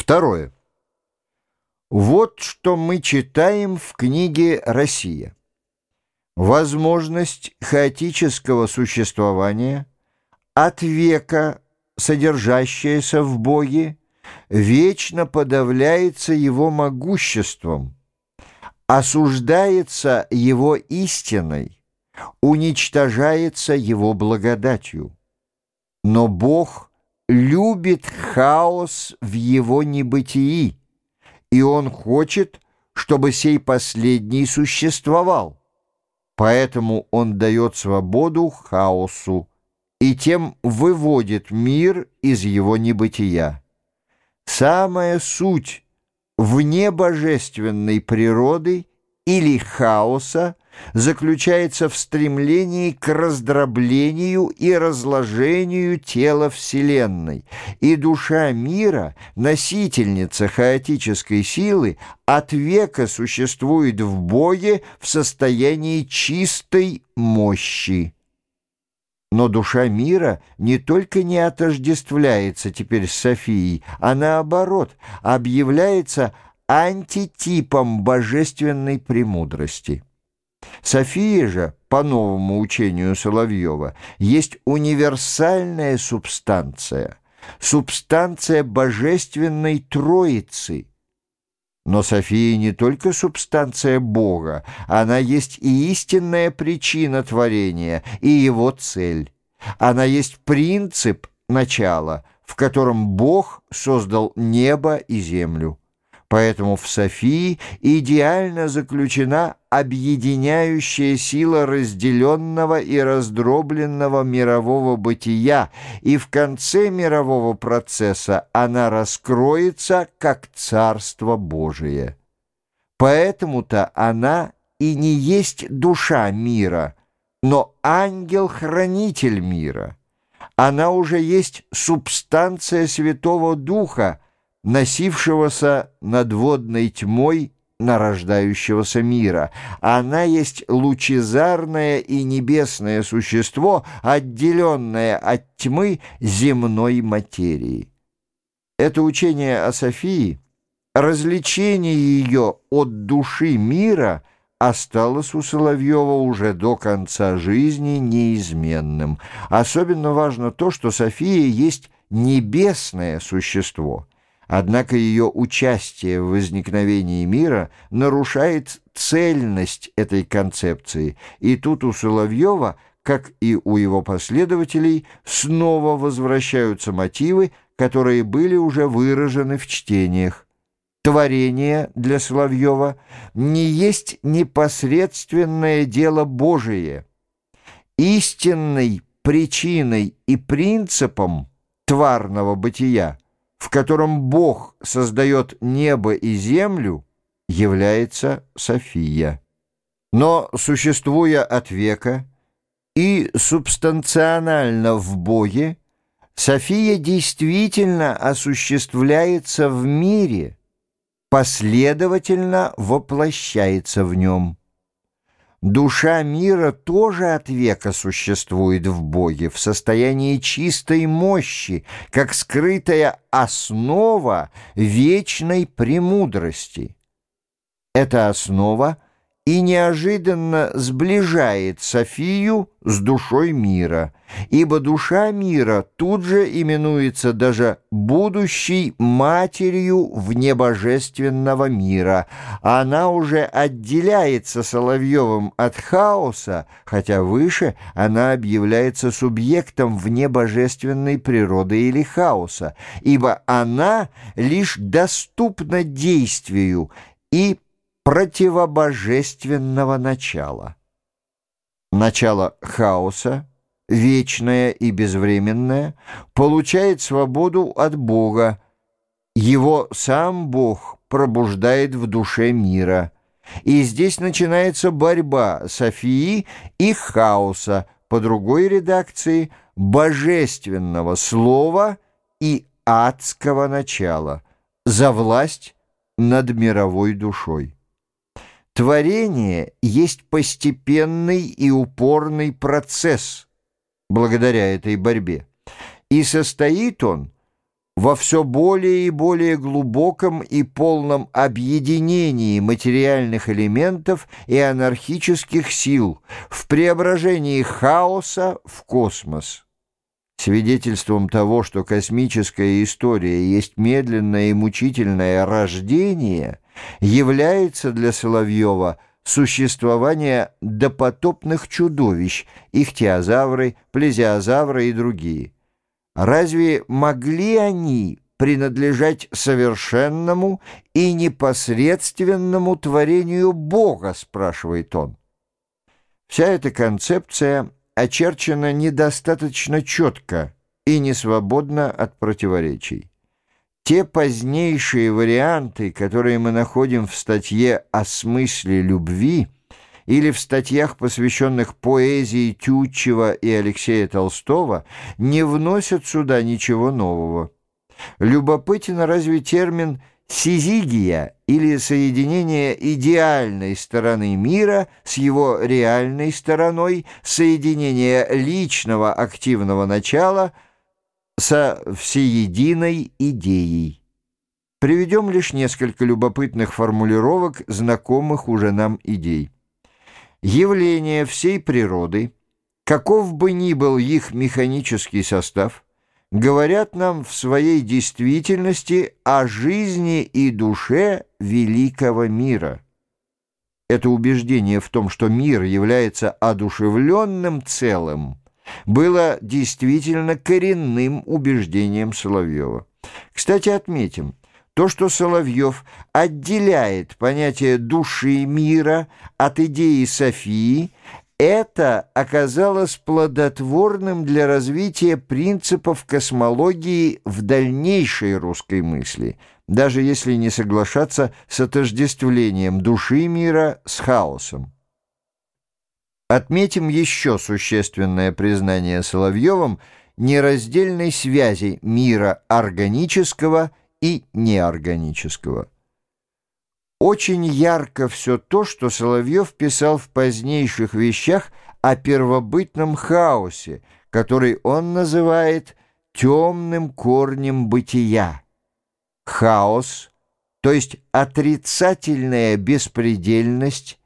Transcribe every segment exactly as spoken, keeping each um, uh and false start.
Второе. Вот что мы читаем в книге «Россия». Возможность хаотического существования от века, содержащаяся в Боге, вечно подавляется Его могуществом, осуждается Его истиной, уничтожается Его благодатью. Но Бог любит хаос в Его небытии, и Он хочет, чтобы сей последний существовал. Поэтому Он дает свободу хаосу и тем выводит мир из его небытия. Самая суть внебожественной природы или хаоса заключается в стремлении к раздроблению и разложению тела Вселенной, и душа мира, носительница хаотической силы, от века существует в Боге в состоянии чистой мощи. Но душа мира не только не отождествляется теперь с Софией, а наоборот объявляется антитипом божественной премудрости. София же, по новому учению Соловьева, есть универсальная субстанция, субстанция божественной Троицы. Но София не только субстанция Бога, она есть и истинная причина творения, и его цель. Она есть принцип начала, в котором Бог создал небо и землю. Поэтому в Софии идеально заключена объединяющая сила разделенного и раздробленного мирового бытия, и в конце мирового процесса она раскроется как Царство Божие. Поэтому-то она и не есть душа мира, но ангел-хранитель мира. Она уже есть субстанция Святого Духа, носившегося над водной тьмой нарождающегося мира. Она есть лучезарное и небесное существо, отделенное от тьмы земной материи. Это учение о Софии, развлечение ее от души мира, осталось у Соловьева уже до конца жизни неизменным. Особенно важно то, что София есть небесное существо. Однако ее участие в возникновении мира нарушает цельность этой концепции, и тут у Соловьева, как и у его последователей, снова возвращаются мотивы, которые были уже выражены в чтениях. Творение для Соловьева не есть непосредственное дело Божие. Истинной причиной и принципом тварного бытия, в котором Бог создает небо и землю, является София. Но, существуя от века и субстанционально в Боге, София действительно осуществляется в мире, последовательно воплощается в нем. Душа мира тоже от века существует в Боге в состоянии чистой мощи, как скрытая основа вечной премудрости. Эта основа и неожиданно сближает Софию с душой мира, ибо душа мира тут же именуется даже будущей матерью внебожественного мира. Она уже отделяется Соловьевым от хаоса, хотя выше она объявляется субъектом внебожественной природы или хаоса, ибо она лишь доступна действию и противобожественного начала. Начало хаоса, вечное и безвременное, получает свободу от Бога. Его сам Бог пробуждает в душе мира. И здесь начинается борьба Софии и хаоса, по другой редакции божественного слова и адского начала, за власть над мировой душой. Творение есть постепенный и упорный процесс благодаря этой борьбе, и состоит он во все более и более глубоком и полном объединении материальных элементов и анархических сил, в преображении хаоса в космос. Свидетельством того, что космическая история есть медленное и мучительное рождение, является для Соловьева существование допотопных чудовищ, ихтиозавры, плезиозавры и другие. Разве могли они принадлежать совершенному и непосредственному творению Бога, спрашивает он. Вся эта концепция очерчена недостаточно четко и не свободна от противоречий. Те позднейшие варианты, которые мы находим в статье «О смысле любви» или в статьях, посвященных поэзии Тютчева и Алексея Толстого, не вносят сюда ничего нового. Любопытен разве термин «сизигия» или соединение идеальной стороны мира с его реальной стороной, соединение личного активного начала со всеединой идеей. Приведем лишь несколько любопытных формулировок знакомых уже нам идей. Явления всей природы, каков бы ни был их механический состав, говорят нам в своей действительности о жизни и душе великого мира. Это убеждение в том, что мир является одушевленным целым, было действительно коренным убеждением Соловьева. Кстати, отметим, то, что Соловьев отделяет понятие души мира от идеи Софии, это оказалось плодотворным для развития принципов космологии в дальнейшей русской мысли, даже если не соглашаться с отождествлением души мира с хаосом. Отметим еще существенное признание Соловьевым нераздельной связи мира органического и неорганического. Очень ярко все то, что Соловьев писал в позднейших вещах о первобытном хаосе, который он называет темным корнем бытия. Хаос, то есть отрицательная беспредельность,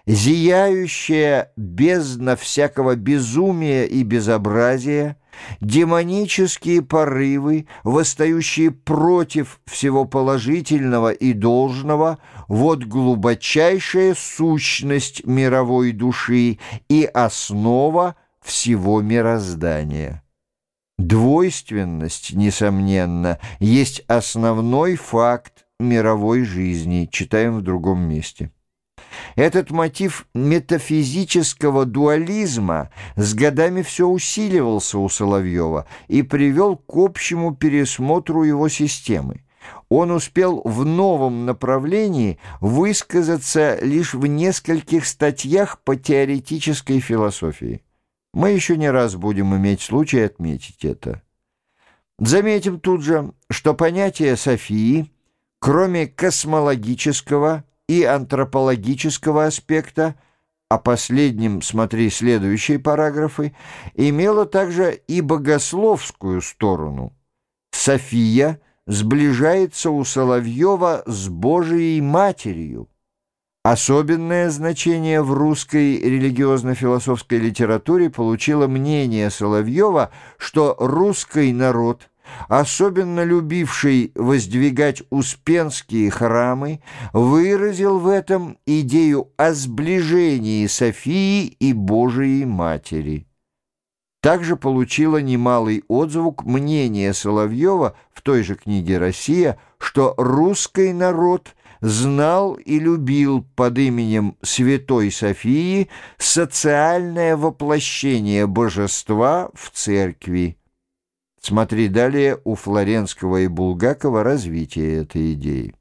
зияющая бездна всякого безумия и безобразия, демонические порывы, восстающие против всего положительного и должного, вот глубочайшая сущность мировой души и основа всего мироздания. Двойственность, несомненно, есть основной факт мировой жизни, читаем в другом месте. Этот мотив метафизического дуализма с годами все усиливался у Соловьева и привел к общему пересмотру его системы. Он успел в новом направлении высказаться лишь в нескольких статьях по теоретической философии. Мы еще не раз будем иметь случай отметить это. Заметим тут же, что понятие Софии, кроме космологического и антропологического аспекта, о последнем смотри следующие параграфы, имело также и богословскую сторону. София сближается у Соловьева с Божией Матерью. Особенное значение в русской религиозно-философской литературе получило мнение Соловьева, что русский народ, особенно любивший воздвигать успенские храмы, выразил в этом идею о сближении Софии и Божией Матери. Также получило немалый отзвук мнение Соловьева в той же книге «Россия», что русский народ знал и любил под именем Святой Софии социальное воплощение божества в церкви. Смотри далее у Флоренского и Булгакова развитие этой идеи.